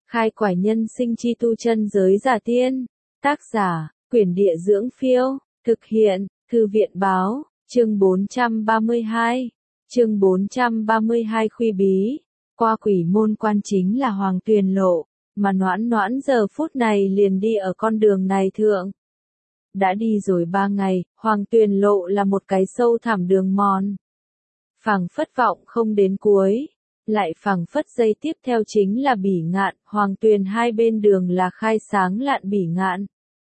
Khai quải nhân sinh chi tu chân giới giả tiên. Tác giả, Quyển Địa Dưỡng Phiêu. Thực hiện, Thư viện Báo. Chương 432. Chương 432 Khuy Bí. Qua quỷ môn quan chính là Hoàng Tuyền Lộ, mà Noãn Noãn giờ phút này liền đi ở con đường này thượng. Đã đi rồi 3 ngày, Hoàng Tuyền Lộ là một cái sâu thẳm đường mòn. Phảng phất vọng không đến cuối, lại phảng phất giây tiếp theo chính là Bỉ Ngạn, Hoàng Tuyền hai bên đường là khai sáng lạn Bỉ Ngạn.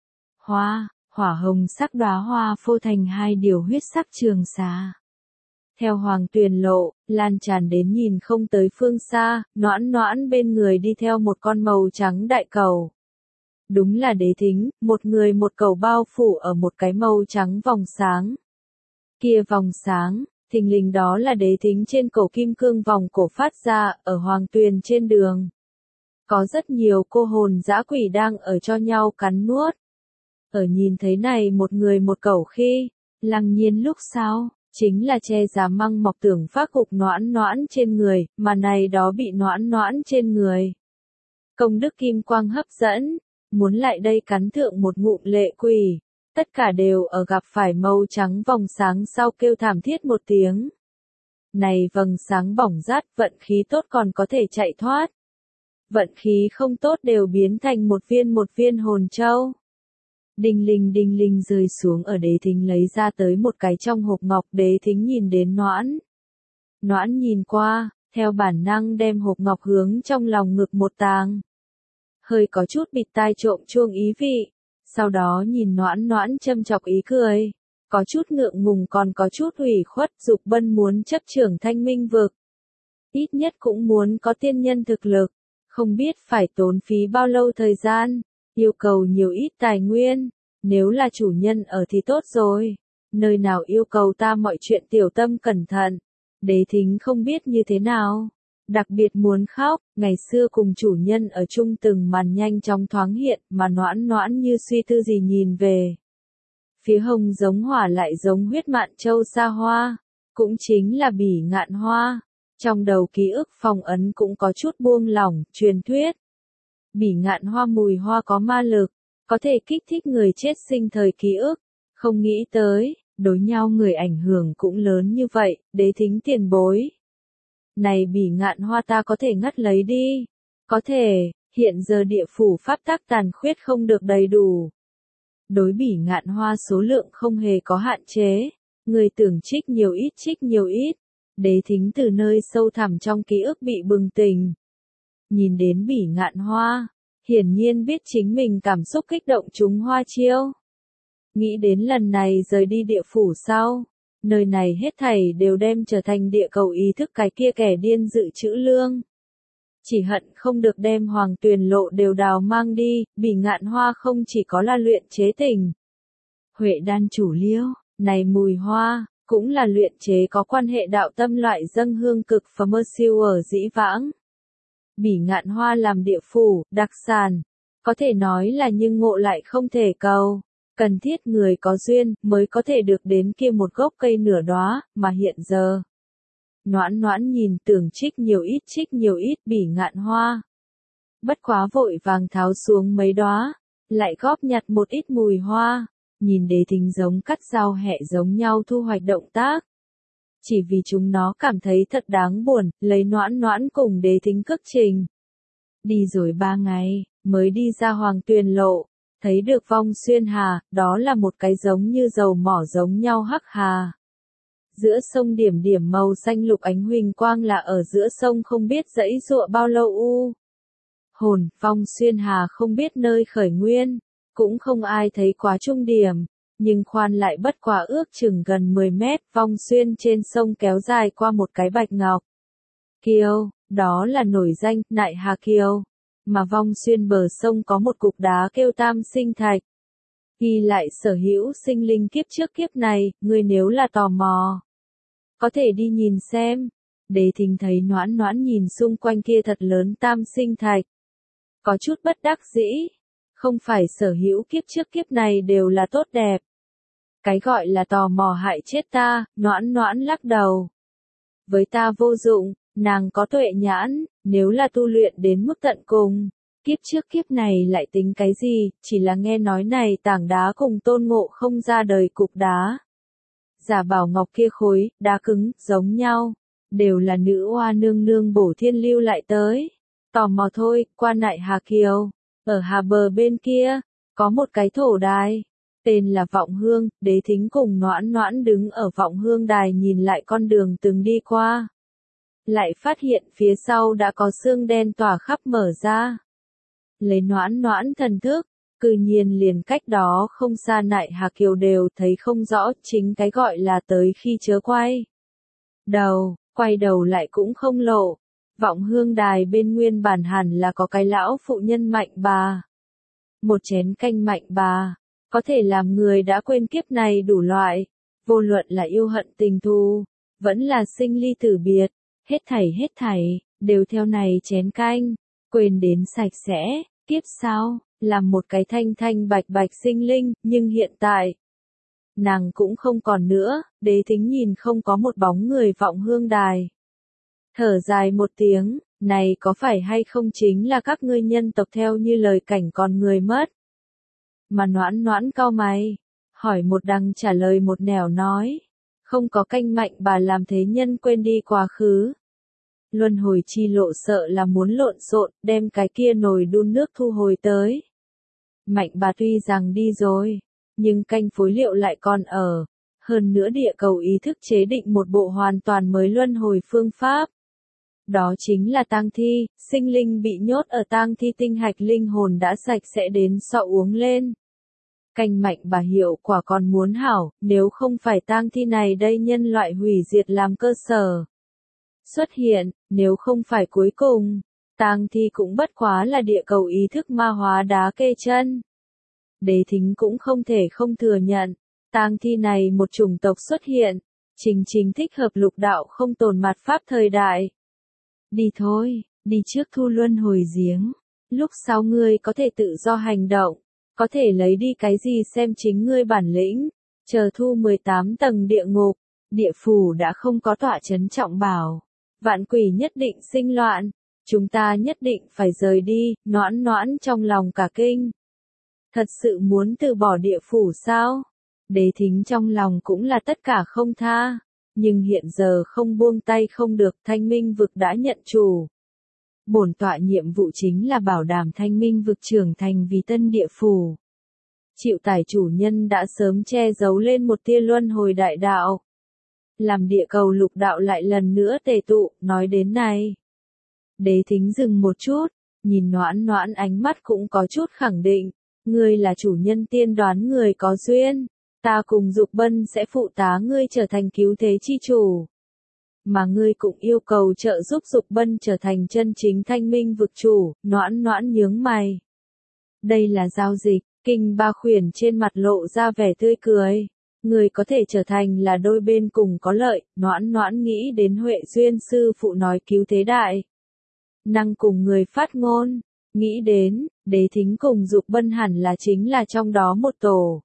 Hỏa hồng sắc đóa hoa phô thành hai điều huyết sắc trường xà. Theo Hoàng Tuyền Lộ, lan tràn đến nhìn không tới phương xa, Noãn Noãn bên người đi theo một con màu trắng đại cầu. Đúng là Đế Thính, một người một cầu bao phủ ở một cái màu trắng vòng sáng. Kia vòng sáng, thình lình đó là Đế Thính trên cổ kim cương vòng cổ phát ra, ở Hoàng Tuyền trên đường. Có rất nhiều cô hồn dã quỷ đang ở cho nhau cắn nuốt. Ở nhìn thấy này một người một cầu khi, Lăng Nhiên lúc sau, chính là che giá măng mọc tưởng phác gục Noãn Noãn trên người, mà này đó bị Noãn Noãn trên người. Công đức kim quang hấp dẫn, muốn lại đây cắn thượng một ngụm lệ quỷ, tất cả đều ở gặp phải màu trắng vòng sáng sau kêu thảm thiết một tiếng. Này vầng sáng bỏng rát, vận khí tốt còn có thể chạy thoát. Vận khí không tốt đều biến thành một viên hồn châu. Đinh linh rơi xuống ở Đế Thính lấy ra tới một cái trong hộp ngọc. Đế Thính nhìn đến Noãn. Noãn nhìn qua, theo bản năng đem hộp ngọc hướng trong lòng ngực một tàng. Hơi có chút bịt tai trộm chuông ý vị, sau đó nhìn Noãn Noãn châm chọc ý cười, có chút ngượng ngùng còn có chút ủy khuất. Dục Bân muốn chấp trưởng Thanh Minh vực, ít nhất cũng muốn có tiên nhân thực lực, không biết phải tốn phí bao lâu thời gian, yêu cầu nhiều ít tài nguyên, nếu là chủ nhân ở thì tốt rồi, nơi nào yêu cầu ta mọi chuyện tiểu tâm cẩn thận. Đế Thính không biết như thế nào, đặc biệt muốn khóc. Ngày xưa cùng chủ nhân ở chung từng màn nhanh chóng thoáng hiện, mà Noãn Noãn như suy tư gì nhìn về phía hồng giống hỏa lại giống huyết mạn châu xa hoa, cũng chính là Bỉ Ngạn hoa. Trong đầu ký ức phong ấn cũng có chút buông lỏng. Truyền thuyết Bỉ Ngạn hoa mùi hoa có ma lực, có thể kích thích người chết sinh thời ký ức. Không nghĩ tới, đối nhau người ảnh hưởng cũng lớn như vậy. Đế Thính tiền bối, này Bỉ Ngạn hoa ta có thể ngắt lấy đi. Có thể, hiện giờ địa phủ pháp tắc tàn khuyết không được đầy đủ. Đối Bỉ Ngạn hoa số lượng không hề có hạn chế, người tưởng trích nhiều ít. Đế Thính từ nơi sâu thẳm trong ký ức bị bừng tỉnh. Nhìn đến Bỉ Ngạn hoa, hiển nhiên biết chính mình cảm xúc kích động trúng hoa chiêu. Nghĩ đến lần này rời đi địa phủ sau, nơi này hết thảy đều đem trở thành địa cầu ý thức cái kia kẻ điên dự trữ lương. Chỉ hận không được đem Hoàng Tuyền Lộ đều đào mang đi. Bỉ Ngạn hoa không chỉ có là luyện chế tình Huệ đan chủ liêu, này mùi hoa, cũng là luyện chế có quan hệ đạo tâm loại dâng hương cực phẩm mơ siêu ở dĩ vãng. Bỉ Ngạn hoa làm địa phủ, đặc sản, có thể nói là nhưng ngộ lại không thể cầu. Cần thiết người có duyên mới có thể được đến kia một gốc cây nửa đóa, mà hiện giờ. Noãn Noãn nhìn tưởng trích nhiều ít Bỉ Ngạn hoa. Bất quá vội vàng tháo xuống mấy đóa, lại góp nhặt một ít mùi hoa, nhìn Đế Thính giống cắt dao hẹ giống nhau thu hoạch động tác. Chỉ vì chúng nó cảm thấy thật đáng buồn, lấy Noãn Noãn cùng Đế Thính cước trình. Đi rồi 3 ngày, mới đi ra Hoàng Tuyền Lộ, thấy được Vong Xuyên Hà, đó là một cái giống như dầu mỏ giống nhau hắc hà. Giữa sông điểm điểm màu xanh lục ánh huỳnh quang là ở giữa sông không biết dãy dụa bao lâu hồn. Vong Xuyên Hà không biết nơi khởi nguyên, cũng không ai thấy quá trung điểm, nhưng khoan lại bất quá ước chừng gần 10 mét. Vong Xuyên trên sông kéo dài qua một cái bạch ngọc kiêu, đó là nổi danh Nại Hà Kiêu, mà Vong Xuyên bờ sông có một cục đá kêu Tam Sinh Thạch, ghi lại sở hữu sinh linh kiếp trước kiếp này. Người nếu là tò mò, có thể đi nhìn xem. Đế Thính thấy Noãn Noãn nhìn xung quanh kia thật lớn Tam Sinh Thạch, có chút bất đắc dĩ. Không phải sở hữu kiếp trước kiếp này đều là tốt đẹp. Cái gọi là tò mò hại chết ta. Noãn Noãn lắc đầu. Với ta vô dụng, nàng có tuệ nhãn, nếu là tu luyện đến mức tận cùng, Kiếp trước kiếp này lại tính cái gì, chỉ là nghe nói này tảng đá cùng Tôn Ngộ Không ra đời cục đá. Giả bảo ngọc kia khối, đá cứng, giống nhau. Đều là nữ oa nương nương bổ thiên lưu lại tới. Tò mò thôi, qua nại Hà Kiều. Ở Hà Bờ bên kia, có một cái thổ đài. Tên là Vọng Hương, Đế Thính cùng Noãn Noãn đứng ở Vọng Hương đài nhìn lại con đường từng đi qua. Lại phát hiện phía sau đã có xương đen tỏa khắp mở ra. Lấy Noãn Noãn thần thức, cư nhiên liền cách đó không xa nại Hà Kiều đều thấy không rõ, chính cái gọi là tới khi chớ quay đầu lại cũng không lộ. Vọng Hương đài bên nguyên bản hẳn là có cái lão phụ nhân mạnh bà. Một chén canh mạnh bà, có thể làm người đã quên kiếp này đủ loại, vô luận là yêu hận tình thù, vẫn là sinh ly tử biệt, hết thảy, đều theo này chén canh, quên đến sạch sẽ, kiếp sau, làm một cái thanh thanh bạch bạch sinh linh, nhưng hiện tại, nàng cũng không còn nữa. Đế Thính nhìn không có một bóng người Vọng Hương đài. Thở dài một tiếng, này có phải hay không chính là các ngươi nhân tộc theo như lời cảnh còn người mất. Mà Noãn Noãn cau mày, hỏi một đằng trả lời một nẻo nói, không có canh mạnh bà làm thế nhân quên đi quá khứ. Luân hồi chi lộ sợ là muốn lộn xộn, đem cái kia nồi đun nước thu hồi tới. Mạnh bà tuy rằng đi rồi, nhưng canh phối liệu lại còn ở. Hơn nữa địa cầu ý thức chế định một bộ hoàn toàn mới luân hồi phương pháp. Đó chính là tang thi, sinh linh bị nhốt ở tang thi tinh hạch linh hồn đã sạch sẽ đến sọ uống lên. Canh mạnh bà hiệu quả còn muốn hảo, nếu không phải tang thi này đây nhân loại hủy diệt làm cơ sở. Xuất hiện, nếu không phải cuối cùng, tang thi cũng bất quá là địa cầu ý thức ma hóa đá kê chân. Đế Thính cũng không thể không thừa nhận, tang thi này một chủng tộc xuất hiện, chính thích hợp lục đạo không tồn mặt pháp thời đại. Đi thôi, đi trước thu luân hồi giếng, lúc sau ngươi có thể tự do hành động, có thể lấy đi cái gì xem chính ngươi bản lĩnh, chờ thu 18 tầng địa ngục, địa phủ đã không có tọa chấn trọng bảo, vạn quỷ nhất định sinh loạn, chúng ta nhất định phải rời đi. Noãn Noãn trong lòng cả kinh. Thật sự muốn từ bỏ địa phủ sao? Đế Thính trong lòng cũng là tất cả không tha, nhưng hiện giờ không buông tay không được, Thanh Minh vực đã nhận chủ. Bổn tọa nhiệm vụ chính là bảo đảm Thanh Minh vực trưởng thành vì tân địa phủ. Chịu tải chủ nhân đã sớm che giấu lên một tia luân hồi đại đạo. Làm địa cầu lục đạo lại lần nữa tề tụ, nói đến này. Đế Thính dừng một chút, nhìn Noãn Noãn ánh mắt cũng có chút khẳng định. Ngươi là chủ nhân tiên đoán người có duyên, ta cùng Dục Bân sẽ phụ tá ngươi trở thành cứu thế chi chủ. Mà ngươi cũng yêu cầu trợ giúp Dục Bân trở thành chân chính Thanh Minh vực chủ. Noãn Noãn nhướng mày. Đây là giao dịch, Kinh Ba Khuyển trên mặt lộ ra vẻ tươi cười. Ngươi có thể trở thành là đôi bên cùng có lợi. Noãn Noãn nghĩ đến Huệ Duyên sư phụ nói cứu thế đại năng cùng người phát ngôn. Nghĩ đến, Đế Thính cùng Dục Bân hẳn là chính là trong đó một tổ.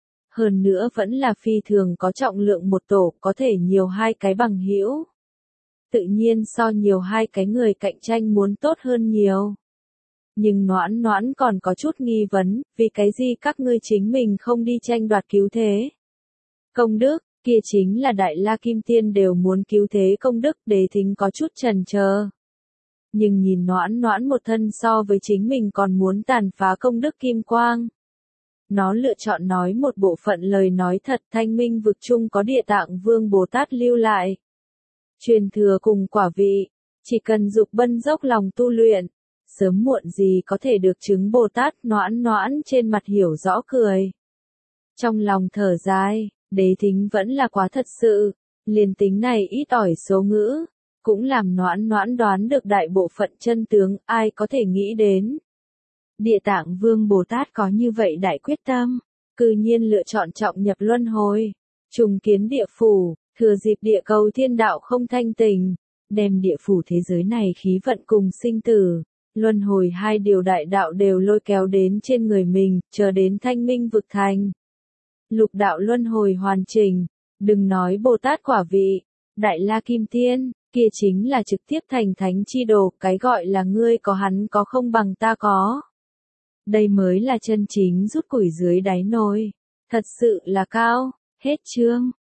Hơn nữa vẫn là phi thường có trọng lượng một tổ, có thể nhiều hai cái bằng hữu. Tự nhiên so nhiều hai cái người cạnh tranh muốn tốt hơn nhiều. Nhưng Noãn Noãn còn có chút nghi vấn, vì cái gì các ngươi chính mình không đi tranh đoạt cứu thế? Công đức, kia chính là Đại La Kim Tiên đều muốn cứu thế công đức. Đế Thính có chút chần chờ. Nhưng nhìn Noãn Noãn một thân so với chính mình còn muốn tàn phá công đức kim quang. Nó lựa chọn nói một bộ phận lời nói thật. Thanh Minh vực chung có Địa Tạng Vương Bồ Tát lưu lại. Truyền thừa cùng quả vị, chỉ cần Dục Bân dốc lòng tu luyện, sớm muộn gì có thể được chứng Bồ Tát. Noãn Noãn trên mặt hiểu rõ cười. Trong lòng thở dài, Đế Thính vẫn là quá thật sự, liền tính này ít ỏi số ngữ. Cũng làm Noãn Noãn đoán được đại bộ phận chân tướng, ai có thể nghĩ đến. Địa Tạng Vương Bồ Tát có như vậy đại quyết tâm, cư nhiên lựa chọn trọng nhập luân hồi, trùng kiến địa phủ, thừa dịp địa cầu thiên đạo không thanh tình, đem địa phủ thế giới này khí vận cùng sinh tử, luân hồi hai điều đại đạo đều lôi kéo đến trên người mình, chờ đến Thanh Minh vực thành. Lục đạo luân hồi hoàn chỉnh, đừng nói Bồ Tát quả vị, Đại La Kim Tiên, kia chính là trực tiếp thành thánh chi đồ, cái gọi là ngươi có hắn có không bằng ta có. Đây mới là chân chính rút củi dưới đáy nồi, thật sự là cao, hết chương.